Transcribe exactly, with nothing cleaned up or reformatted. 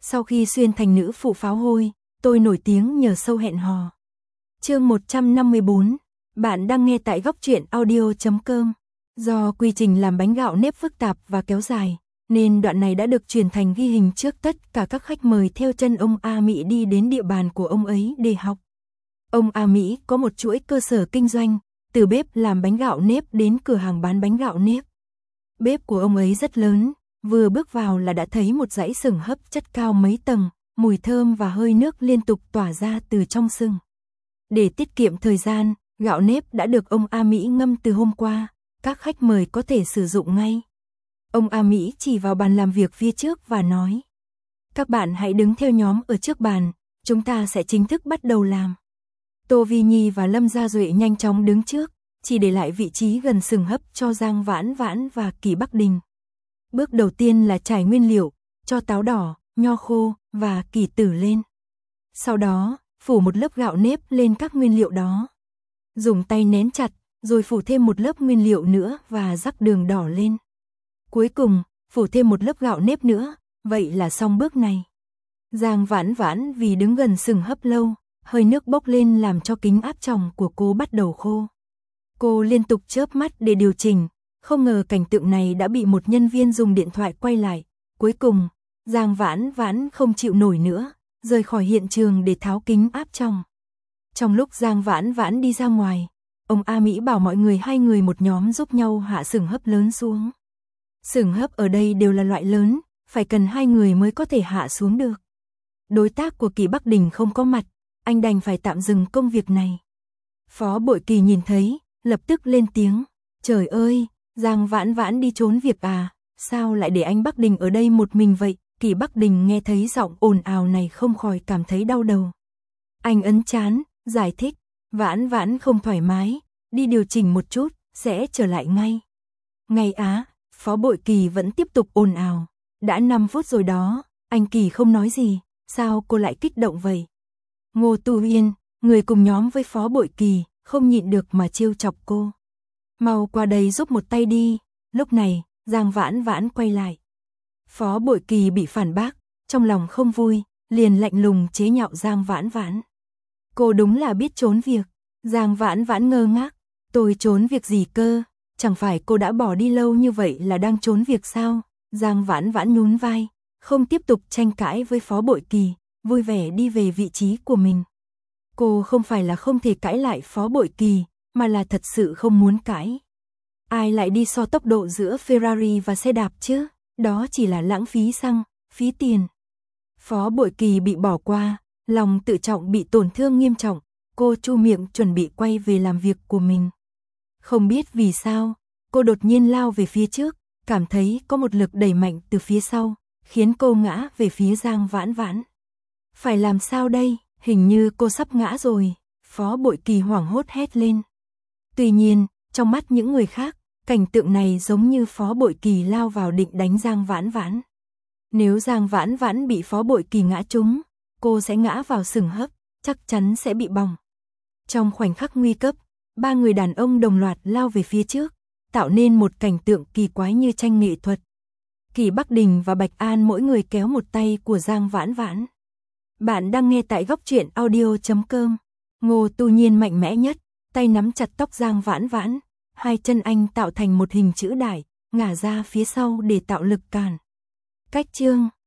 Sau khi xuyên thành nữ phụ pháo hôi, tôi nổi tiếng nhờ show hẹn hò. Chương một trăm năm mươi bốn, bạn đang nghe tại góc truyện audio chấm com. Do quy trình làm bánh gạo nếp phức tạp và kéo dài, nên đoạn này đã được truyền thành ghi hình trước tất cả các khách mời theo chân ông A Mỹ đi đến địa bàn của ông ấy để học. Ông A Mỹ có một chuỗi cơ sở kinh doanh, từ bếp làm bánh gạo nếp đến cửa hàng bán bánh gạo nếp. Bếp của ông ấy rất lớn, vừa bước vào là đã thấy một dãy xửng hấp chất cao mấy tầng, mùi thơm và hơi nước liên tục tỏa ra từ trong xửng. Để tiết kiệm thời gian, gạo nếp đã được ông A Mỹ ngâm từ hôm qua, các khách mời có thể sử dụng ngay. Ông A Mỹ chỉ vào bàn làm việc phía trước và nói: "Các bạn hãy đứng theo nhóm ở trước bàn, chúng ta sẽ chính thức bắt đầu làm." Tô Vi Nhi và Lâm Gia Duệ nhanh chóng đứng trước, chỉ để lại vị trí gần xửng hấp cho Giang Vãn Vãn và Kỳ Bắc Đình. Bước đầu tiên là trải nguyên liệu, cho táo đỏ, nho khô và kỳ tử lên. Sau đó, phủ một lớp gạo nếp lên các nguyên liệu đó. Dùng tay nén chặt, rồi phủ thêm một lớp nguyên liệu nữa và rắc đường đỏ lên. Cuối cùng, phủ thêm một lớp gạo nếp nữa, vậy là xong bước này. Giang Vãn Vãn vì đứng gần xửng hấp lâu, hơi nước bốc lên làm cho kính áp tròng của cô bắt đầu khô. Cô liên tục chớp mắt để điều chỉnh, không ngờ cảnh tượng này đã bị một nhân viên dùng điện thoại quay lại. Cuối cùng, Giang Vãn Vãn không chịu nổi nữa, rời khỏi hiện trường để tháo kính áp tròng. Trong lúc Giang Vãn Vãn đi ra ngoài, ông A Mỹ bảo mọi người hai người một nhóm giúp nhau hạ xửng hấp lớn xuống. Xửng hấp ở đây đều là loại lớn, phải cần hai người mới có thể hạ xuống được. Đối tác của Kỳ Bắc Đình không có mặt, anh đành phải tạm dừng công việc này. Phó Bội Kỳ nhìn thấy, lập tức lên tiếng: "Trời ơi, Giang Vãn Vãn đi trốn việc à, sao lại để anh Bắc Đình ở đây một mình vậy?" Kỳ Bắc Đình nghe thấy giọng ồn ào này không khỏi cảm thấy đau đầu. Anh ấn trán, giải thích: "Vãn Vãn không thoải mái, đi điều chỉnh một chút, sẽ trở lại ngay." "Ngay á?" Phó Bội Kỳ vẫn tiếp tục ồn ào. "Đã năm phút rồi đó." Anh Kỳ không nói gì, sao cô lại kích động vậy? Ngô Tu Yên, người cùng nhóm với Phó Bội Kỳ, không nhịn được mà trêu chọc cô. "Mau qua đây giúp một tay đi." Lúc này, Giang Vãn Vãn quay lại. Phó Bội Kỳ bị phản bác, trong lòng không vui, liền lạnh lùng chế nhạo Giang Vãn Vãn. "Cô đúng là biết trốn việc." Giang Vãn Vãn ngơ ngác: "Tôi trốn việc gì cơ? Chẳng phải cô đã bỏ đi lâu như vậy là đang trốn việc sao?" Giang Vãn Vãn nhún vai, không tiếp tục tranh cãi với Phó Bội Kỳ, vui vẻ đi về vị trí của mình. Cô không phải là không thể cãi lại Phó Bội Kỳ, mà là thật sự không muốn cãi. Ai lại đi so tốc độ giữa Ferrari và xe đạp chứ? Đó chỉ là lãng phí xăng, phí tiền. Phó Bội Kỳ bị bỏ qua, lòng tự trọng bị tổn thương nghiêm trọng, cô chu miệng chuẩn bị quay về làm việc của mình. Không biết vì sao, cô đột nhiên lao về phía trước, cảm thấy có một lực đẩy mạnh từ phía sau, khiến cô ngã về phía Giang Vãn Vãn. Phải làm sao đây? Hình như cô sắp ngã rồi. Phó Bội Kỳ hoảng hốt hét lên. Tuy nhiên, trong mắt những người khác, cảnh tượng này giống như Phó Bội Kỳ lao vào định đánh Giang Vãn Vãn. Nếu Giang Vãn Vãn bị Phó Bội Kỳ ngã trúng, cô sẽ ngã vào xửng hấp, chắc chắn sẽ bị bỏng. Trong khoảnh khắc nguy cấp, ba người đàn ông đồng loạt lao về phía trước, tạo nên một cảnh tượng kỳ quái như tranh nghệ thuật. Kỳ Bắc Đình và Bạch An mỗi người kéo một tay của Giang Vãn Vãn. Bạn đang nghe tại góc truyện audio chấm com. Ngô Tu Nhiên mạnh mẽ nhất, tay nắm chặt tóc Giang Vãn Vãn, hai chân anh tạo thành một hình chữ đại, ngả ra phía sau để tạo lực cản. Cách chương